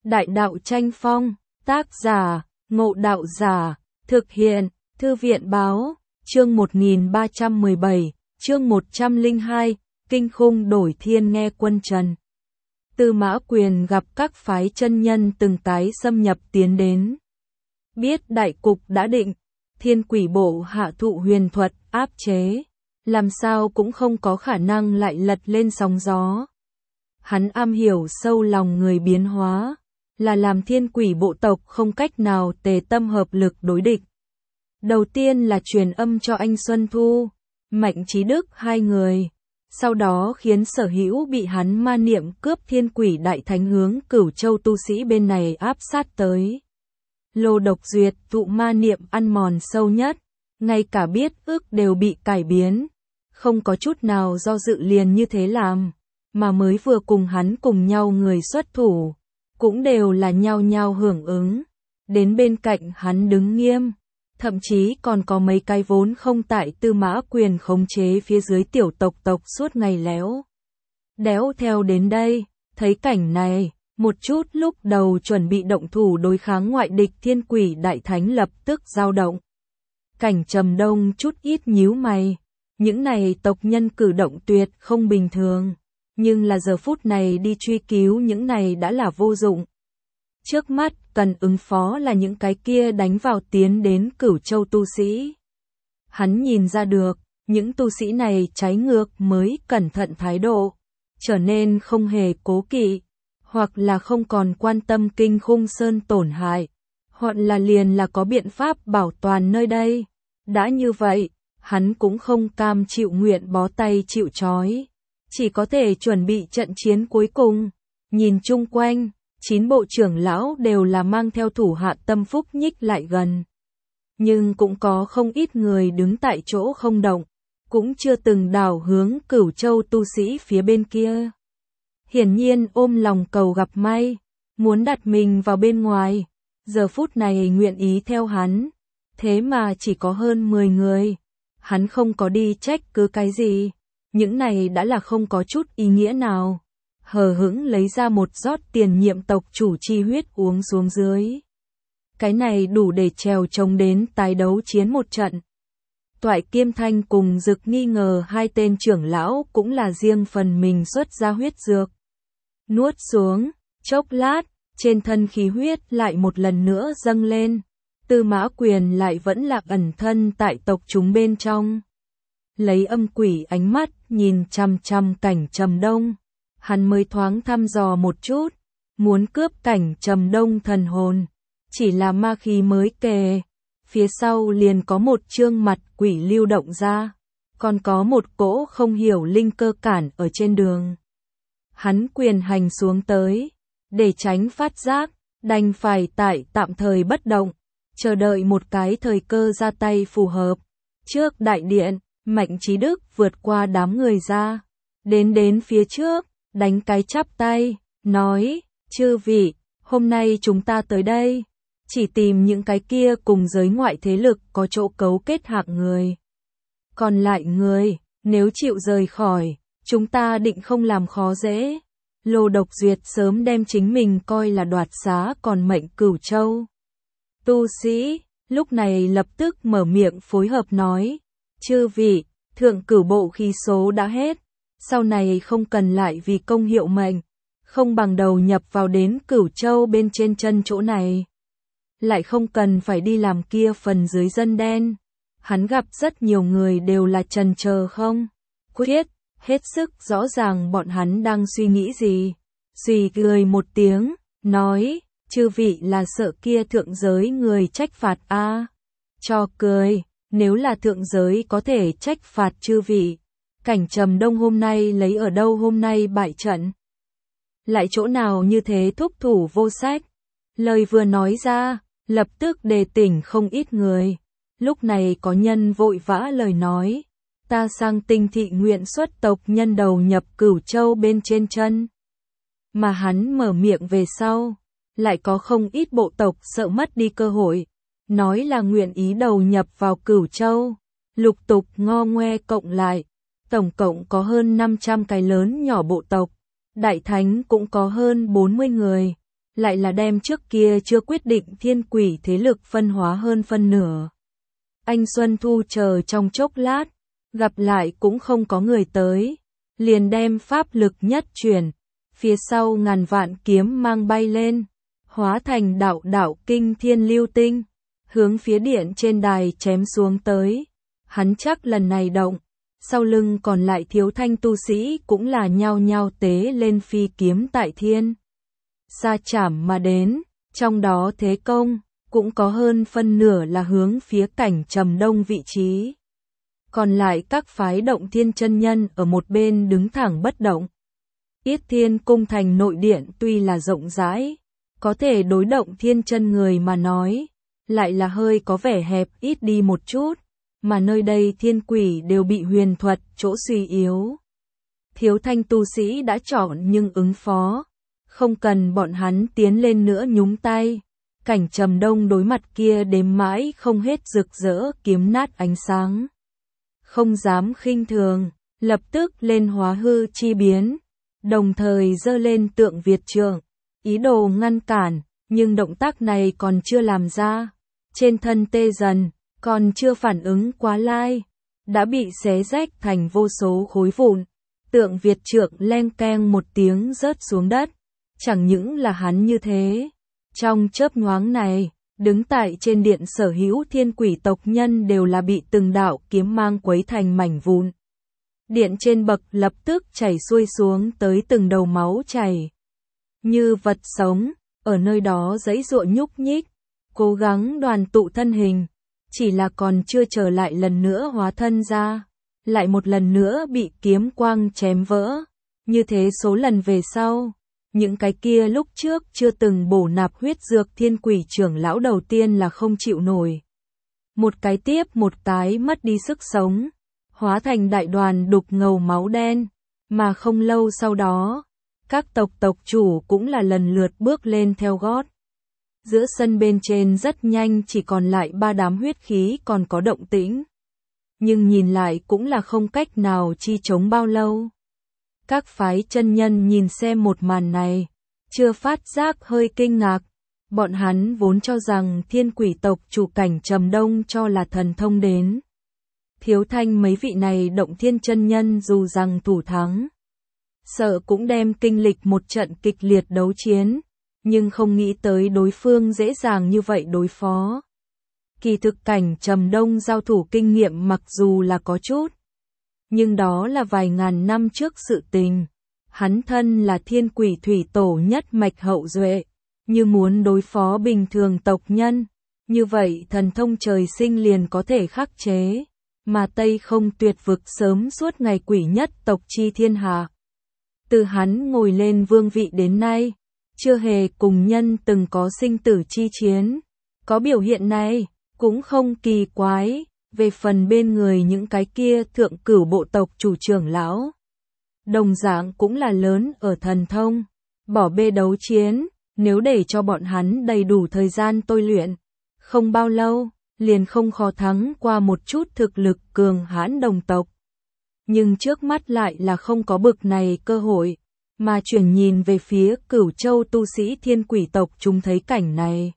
Đại đạo tranh phong, tác giả, Ngộ Đạo Giả, thực hiện, Thư viện báo, chương 1317, chương 102, kinh khung đổi thiên nghe quân Trần. Tư Mã Quyền gặp các phái chân nhân từng tái xâm nhập tiến đến. Biết đại cục đã định, Thiên Quỷ Bộ hạ thụ huyền thuật áp chế, làm sao cũng không có khả năng lại lật lên sóng gió. Hắn am hiểu sâu lòng người biến hóa, là làm Thiên Quỷ Bộ tộc không cách nào tề tâm hợp lực đối địch. Đầu tiên là truyền âm cho anh Xuân Thu, Mạnh Chí Đức hai người, sau đó khiến sở hữu bị hắn ma niệm cướp Thiên Quỷ Đại Thánh hướng Cửu Châu tu sĩ bên này áp sát tới. Lô độc duyệt tụ ma niệm ăn mòn sâu nhất, ngay cả biết ước đều bị cải biến, không có chút nào do dự liền như thế làm, mà mới vừa cùng hắn cùng nhau người xuất thủ, cũng đều là nhau nhau hưởng ứng, đến bên cạnh hắn đứng nghiêm, thậm chí còn có mấy cái vốn không tại Tư Mã Quyền khống chế phía dưới tiểu tộc suốt ngày léo đéo theo đến đây, thấy cảnh này, một chút lúc đầu chuẩn bị động thủ đối kháng ngoại địch Thiên Quỷ Đại Thánh lập tức dao động. Cảnh Trầm Đông chút ít nhíu mày, những này tộc nhân cử động tuyệt không bình thường, nhưng là giờ phút này đi truy cứu những này đã là vô dụng. Trước mắt cần ứng phó là những cái kia đánh vào tiến đến Cửu Châu tu sĩ. Hắn nhìn ra được, những tu sĩ này trái ngược mới cẩn thận thái độ, trở nên không hề cố kỵ, hoặc là không còn quan tâm kinh khung sơn tổn hại, hoặc là liền là có biện pháp bảo toàn nơi đây. Đã như vậy, hắn cũng không cam chịu nguyện bó tay chịu trói, chỉ có thể chuẩn bị trận chiến cuối cùng. Nhìn chung quanh, 9 bộ trưởng lão đều là mang theo thủ hạ tâm phúc nhích lại gần. Nhưng cũng có không ít người đứng tại chỗ không động, cũng chưa từng đảo hướng Cửu Châu tu sĩ phía bên kia. Hiển nhiên ôm lòng cầu gặp may, muốn đặt mình vào bên ngoài, giờ phút này nguyện ý theo hắn, thế mà chỉ có hơn 10 người. Hắn không có đi trách cứ cái gì, những này đã là không có chút ý nghĩa nào. Hờ hững lấy ra một rót tiền nhiệm tộc chủ chi huyết uống xuống dưới. Cái này đủ để trèo trống đến tái đấu chiến một trận. Toại Kiêm Thanh cùng Dực nghi ngờ hai tên trưởng lão cũng là riêng phần mình xuất ra huyết dược. Nuốt xuống, chốc lát, trên thân khí huyết lại một lần nữa dâng lên. Tư Mã Quyền lại vẫn là ẩn thân tại tộc chúng bên trong. Lấy âm quỷ ánh mắt nhìn chằm chằm Cảnh Trầm Đông. Hắn mới thoáng thăm dò một chút, muốn cướp Cảnh Trầm Đông thần hồn, chỉ là ma khí mới kề, phía sau liền có một trương mặt quỷ lưu động ra, còn có một cỗ không hiểu linh cơ cản ở trên đường. Hắn quyền hành xuống tới, để tránh phát giác, đành phải tại tạm thời bất động, chờ đợi một cái thời cơ ra tay phù hợp. Trước đại điện, Mạnh Chí Đức vượt qua đám người ra, đến phía trước, đánh cái chắp tay, nói, chư vị, hôm nay chúng ta tới đây, chỉ tìm những cái kia cùng giới ngoại thế lực có chỗ cấu kết hạng người. Còn lại người, nếu chịu rời khỏi, chúng ta định không làm khó dễ. Lô độc duyệt sớm đem chính mình coi là đoạt xá còn mệnh Cửu Châu. Tu sĩ, lúc này lập tức mở miệng phối hợp nói, chư vị, thượng cửu bộ khí số đã hết. Sau này không cần lại vì công hiệu mệnh, không bằng đầu nhập vào đến Cửu Châu bên trên chân chỗ này. Lại không cần phải đi làm kia phần dưới dân đen. Hắn gặp rất nhiều người đều là trần chờ không quyết, hết sức rõ ràng bọn hắn đang suy nghĩ gì. Suy cười một tiếng, nói, chư vị là sợ kia thượng giới người trách phạt a? Cho cười, nếu là thượng giới có thể trách phạt chư vị, Cảnh Trầm Đông hôm nay lấy ở đâu hôm nay bại trận? Lại chỗ nào như thế thúc thủ vô sách? Lời vừa nói ra, lập tức đề tỉnh không ít người. Lúc này có nhân vội vã lời nói, ta sang Tinh thị nguyện xuất tộc nhân đầu nhập Cửu Châu bên trên chân. Mà hắn mở miệng về sau, lại có không ít bộ tộc sợ mất đi cơ hội, nói là nguyện ý đầu nhập vào Cửu Châu, lục tục ngo ngoe cộng lại. Tổng cộng có hơn 500 cái lớn nhỏ bộ tộc, Đại Thánh cũng có hơn 40 người. lại là đem trước kia chưa quyết định thiên quỷ thế lực phân hóa hơn phân nửa. Anh Xuân Thu chờ trong chốc lát, gặp lại cũng không có người tới, liền đem pháp lực nhất chuyển, phía sau ngàn vạn kiếm mang bay lên, hóa thành đạo đạo kinh thiên lưu tinh, hướng phía điện trên đài chém xuống tới. Hắn chắc lần này động, sau lưng còn lại Thiếu Thanh tu sĩ cũng là nhao nhao tế lên phi kiếm tại thiên. Sa chảm mà đến, trong đó thế công, cũng có hơn phân nửa là hướng phía Cảnh Trầm Đông vị trí. Còn lại các phái Động Thiên chân nhân ở một bên đứng thẳng bất động. Yết Thiên cung thành nội điện tuy là rộng rãi, có thể đối Động Thiên chân người mà nói, lại là hơi có vẻ hẹp ít đi một chút, mà nơi đây thiên quỷ đều bị huyền thuật chỗ suy yếu. Thiếu Thanh tu sĩ đã chọn nhưng ứng phó, không cần bọn hắn tiến lên nữa nhúng tay. Cảnh Trầm Đông đối mặt kia đếm mãi không hết rực rỡ kiếm nát ánh sáng. Không dám khinh thường, lập tức lên hóa hư chi biến, đồng thời giơ lên tượng Việt trượng, ý đồ ngăn cản, nhưng động tác này còn chưa làm ra. Trên thân tê dần, còn chưa phản ứng quá lai, đã bị xé rách thành vô số khối vụn. Tượng Việt trượng leng keng một tiếng rớt xuống đất. Chẳng những là hắn như thế, trong chớp nhoáng này, đứng tại trên điện sở hữu thiên quỷ tộc nhân đều là bị từng đạo kiếm mang quấy thành mảnh vụn. Điện trên bậc lập tức chảy xuôi xuống tới từng đầu máu chảy. Như vật sống, ở nơi đó giãy giụa nhúc nhích, cố gắng đoàn tụ thân hình, chỉ là còn chưa trở lại lần nữa hóa thân ra, lại một lần nữa bị kiếm quang chém vỡ. Như thế số lần về sau, những cái kia lúc trước chưa từng bổ nạp huyết dược thiên quỷ trưởng lão đầu tiên là không chịu nổi. Một cái tiếp một cái mất đi sức sống, hóa thành đại đoàn đục ngầu máu đen, mà không lâu sau đó, các tộc chủ cũng là lần lượt bước lên theo gót. Giữa sân bên trên rất nhanh chỉ còn lại 3 đám huyết khí còn có động tĩnh. Nhưng nhìn lại cũng là không cách nào chi chống bao lâu. Các phái chân nhân nhìn xem một màn này, chưa phát giác hơi kinh ngạc. Bọn hắn vốn cho rằng thiên quỷ tộc chủ Cảnh Trầm Đông cho là thần thông đến. Thiếu Thanh mấy vị này Động Thiên chân nhân dù rằng thủ thắng, sợ cũng đem kinh lịch một trận kịch liệt đấu chiến, nhưng không nghĩ tới đối phương dễ dàng như vậy đối phó. Kỳ thực Cảnh Trầm Đông giao thủ kinh nghiệm mặc dù là có chút, nhưng đó là vài ngàn năm trước sự tình. Hắn thân là thiên quỷ thủy tổ nhất mạch hậu duệ, như muốn đối phó bình thường tộc nhân, như vậy thần thông trời sinh liền có thể khắc chế, mà Tây Không Tuyệt Vực sớm suốt ngày quỷ nhất tộc chi thiên hạ. Từ hắn ngồi lên vương vị đến nay, chưa hề cùng nhân từng có sinh tử chi chiến, có biểu hiện này, cũng không kỳ quái. Về phần bên người những cái kia thượng cửu bộ tộc chủ trưởng lão, đồng dạng cũng là lớn ở thần thông, bỏ bê đấu chiến, nếu để cho bọn hắn đầy đủ thời gian tôi luyện, không bao lâu, liền không khó thắng qua một chút thực lực cường hãn đồng tộc. Nhưng trước mắt lại là không có bực này cơ hội, mà chuyển nhìn về phía Cửu Châu tu sĩ thiên quỷ tộc chúng thấy cảnh này.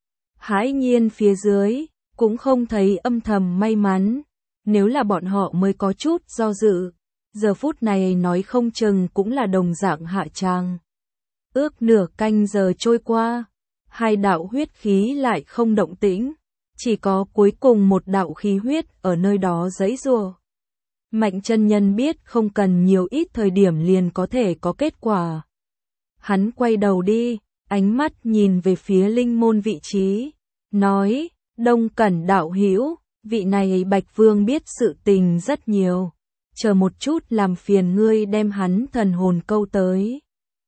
Hãi nhiên phía dưới, cũng không thấy âm thầm may mắn, nếu là bọn họ mới có chút do dự, giờ phút này nói không chừng cũng là đồng dạng hạ tràng. Ước nửa canh giờ trôi qua, 2 đạo huyết khí lại không động tĩnh, chỉ có cuối cùng một đạo khí huyết ở nơi đó giãy giụa. Mạnh chân nhân biết không cần nhiều ít thời điểm liền có thể có kết quả. Hắn quay đầu đi, ánh mắt nhìn về phía linh môn vị trí, nói: Đông Cẩn đạo hữu, vị này Bạch Vương biết sự tình rất nhiều, chờ một chút làm phiền ngươi đem hắn thần hồn câu tới.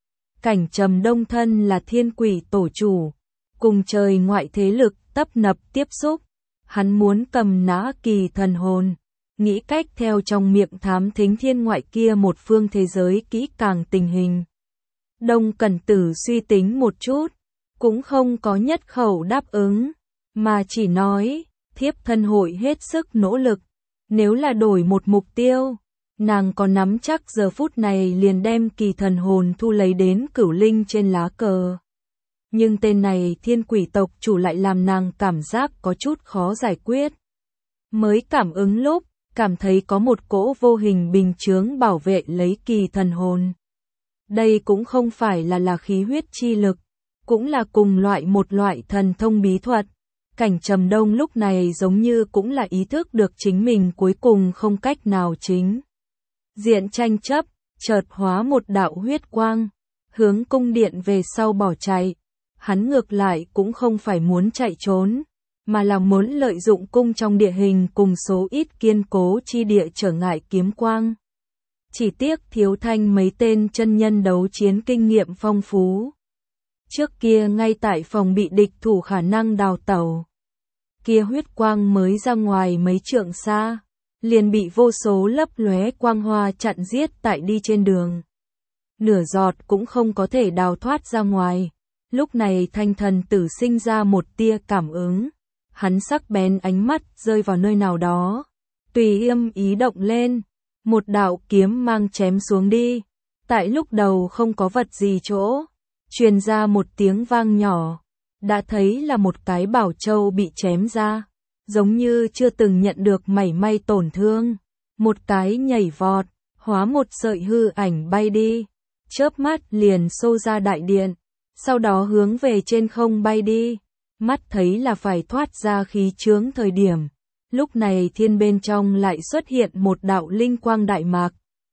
Cảnh Trầm Đông thân là thiên quỷ tổ chủ, cùng trời ngoại thế lực tấp nập tiếp xúc, hắn muốn cầm nã kỳ thần hồn, nghĩ cách theo trong miệng thám thính thiên ngoại kia một phương thế giới kỹ càng tình hình. Đông Cẩn Tử suy tính một chút, cũng không có nhất khẩu đáp ứng, mà chỉ nói, thiếp thân hội hết sức nỗ lực, nếu là đổi một mục tiêu, nàng có nắm chắc giờ phút này liền đem kỳ thần hồn thu lấy đến Cửu Linh trên lá cờ. nhưng tên này thiên quỷ tộc chủ lại làm nàng cảm giác có chút khó giải quyết. Mới cảm ứng lúc, cảm thấy có một cỗ vô hình bình chướng bảo vệ lấy kỳ thần hồn. Đây cũng không phải là khí huyết chi lực, cũng là cùng một loại thần thông bí thuật. Cảnh Trầm Đông lúc này giống như cũng là ý thức được chính mình cuối cùng không cách nào chính diện tranh chấp, chợt hóa một đạo huyết quang, hướng cung điện về sau bỏ chạy. Hắn ngược lại cũng không phải muốn chạy trốn, mà là muốn lợi dụng cung trong địa hình cùng số ít kiên cố chi địa trở ngại kiếm quang. Chỉ tiếc thiếu thanh mấy tên chân nhân đấu chiến kinh nghiệm phong phú. Trước kia ngay tại phòng bị địch thủ khả năng đào tẩu. Kia huyết quang mới ra ngoài mấy trượng xa, liền bị vô số lấp lóe quang hoa chặn giết tại đi trên đường. Nửa giọt cũng không có thể đào thoát ra ngoài. Lúc này Thanh Thần Tử sinh ra một tia cảm ứng. Hắn sắc bén ánh mắt rơi vào nơi nào đó. Tùy ý động lên. Một đạo kiếm mang chém xuống đi. Tại lúc đầu không có vật gì chỗ. Truyền ra một tiếng vang nhỏ. Đã thấy là một cái bảo châu bị chém ra. Giống như chưa từng nhận được mảy may tổn thương. Một cái nhảy vọt. Hóa một sợi hư ảnh bay đi. Chớp mắt liền xô ra đại điện. Sau đó hướng về trên không bay đi. Mắt thấy là phải thoát ra khí chướng thời điểm. Lúc này thiên bên trong lại xuất hiện một đạo linh quang đại mạc.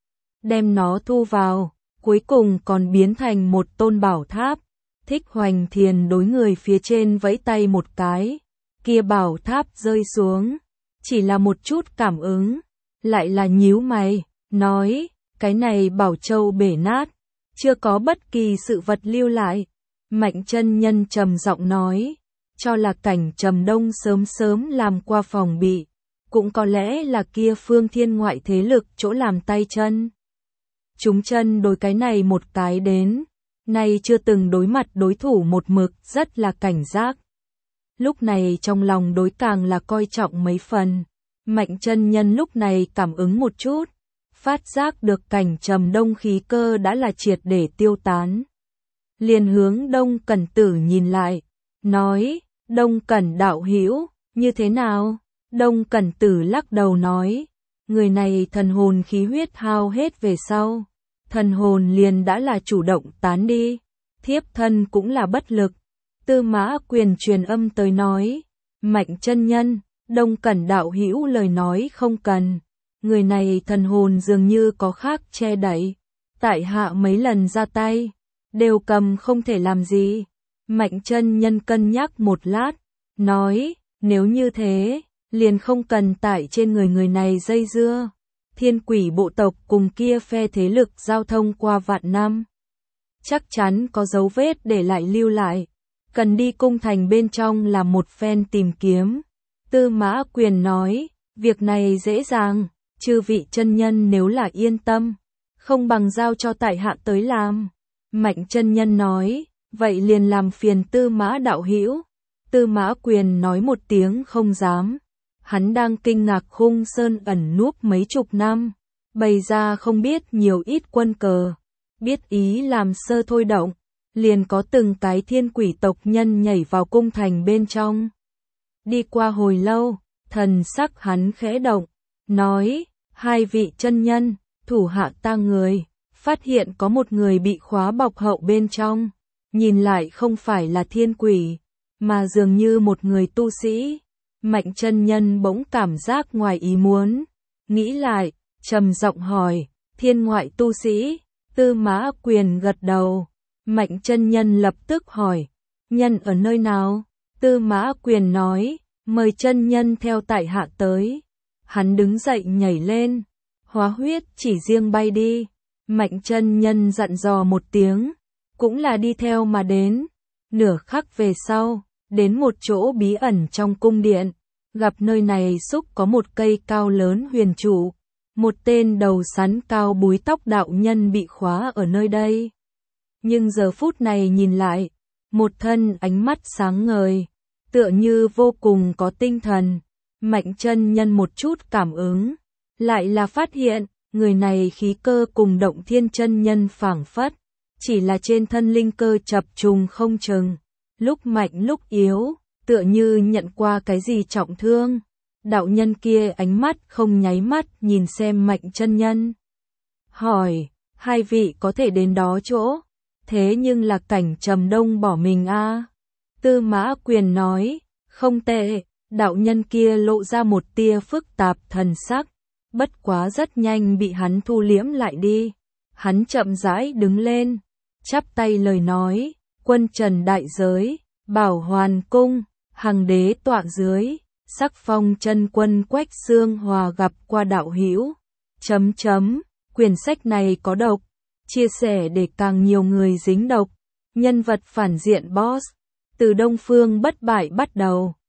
Đem nó thu vào, cuối cùng còn biến thành một tôn bảo tháp. Thích Hoành Thiền đối người phía trên vẫy tay một cái. Kia bảo tháp rơi xuống. Chỉ là một chút cảm ứng. Lại là nhíu mày, nói, cái này bảo châu bể nát. Chưa có bất kỳ sự vật lưu lại. Mạnh chân nhân trầm giọng nói, cho là Cảnh Trầm Đông sớm làm qua phòng bị, cũng có lẽ là kia phương thiên ngoại thế lực chỗ làm tay chân. Chúng chân đối cái này một cái đến, nay chưa từng đối mặt đối thủ một mực rất là cảnh giác. Lúc này trong lòng đối càng là coi trọng mấy phần, Mạnh chân nhân lúc này cảm ứng một chút, phát giác được Cảnh Trầm Đông khí cơ đã là triệt để tiêu tán. Liền hướng Đông Cẩn Tử nhìn lại, nói, Đông Cẩn đạo hữu, như thế nào? Đông Cẩn Tử lắc đầu nói, người này thần hồn khí huyết hao hết về sau, thần hồn liền đã là chủ động tán đi, thiếp thân cũng là bất lực. Tư Mã Quyền truyền âm tới nói, Mạnh chân nhân, Đông Cẩn đạo hữu lời nói không cần, người này thần hồn dường như có khác che đậy, tại hạ mấy lần ra tay, đều cầm không thể làm gì. Mạnh chân nhân cân nhắc một lát, nói, nếu như thế, liền không cần tại trên người này dây dưa. Thiên quỷ bộ tộc cùng kia phe thế lực giao thông qua vạn năm. Chắc chắn có dấu vết để lại lưu lại. Cần đi cung thành bên trong làm một phen tìm kiếm. Tư Mã Quyền nói, việc này dễ dàng, chư vị chân nhân nếu là yên tâm, không bằng giao cho tại hạ tới làm. Mạnh chân nhân nói, vậy liền làm phiền Tư Mã đạo hữu. Tư Mã Quyền nói một tiếng không dám. Hắn đang kinh ngạc Khung Sơn ẩn núp mấy chục năm, bày ra không biết nhiều ít quân cờ, biết ý làm sơ thôi động, liền có từng cái thiên quỷ tộc nhân nhảy vào cung thành bên trong. Đi qua hồi lâu, thần sắc hắn khẽ động, nói, hai vị chân nhân, thủ hạ ta người, phát hiện có một người bị khóa bọc hậu bên trong, nhìn lại không phải là thiên quỷ, mà dường như một người tu sĩ. Mạnh chân nhân bỗng cảm giác ngoài ý muốn, nghĩ lại, trầm giọng hỏi, thiên ngoại tu sĩ? Tư Mã Quyền gật đầu. Mạnh chân nhân lập tức hỏi, nhân ở nơi nào? Tư Mã Quyền nói, mời chân nhân theo tại hạ tới. Hắn đứng dậy nhảy lên, hóa huyết chỉ riêng bay đi. Mạnh chân nhân dặn dò một tiếng, cũng là đi theo mà đến. Nửa khắc về sau, đến một chỗ bí ẩn trong cung điện, gặp nơi này xúc có một cây cao lớn huyền trụ, một tên đầu sắn cao búi tóc đạo nhân bị khóa ở nơi đây. Nhưng giờ phút này nhìn lại, một thân ánh mắt sáng ngời, tựa như vô cùng có tinh thần. Mạnh chân nhân một chút cảm ứng, lại là phát hiện, người này khí cơ cùng Động Thiên chân nhân phảng phất, chỉ là trên thân linh cơ chập trùng không chừng. lúc mạnh lúc yếu, tựa như nhận qua cái gì trọng thương. Đạo nhân kia ánh mắt không nháy mắt nhìn xem Mạnh chân nhân. Hỏi, hai vị có thể đến đó chỗ, thế nhưng là cảnh Trầm Đông bỏ mình a. Tư Mã Quyền nói, không tệ, đạo nhân kia lộ ra một tia phức tạp thần sắc, bất quá rất nhanh bị hắn thu liễm lại đi. Hắn chậm rãi đứng lên, chắp tay lời nói, quân trần đại giới, bảo hoàn cung, hằng đế tọa dưới, sắc phong chân quân Quách Xương Hòa gặp qua đạo hữu. Quyển sách này có độc, chia sẻ để càng nhiều người dính độc. Nhân vật phản diện boss, từ Đông Phương bất bại bắt đầu.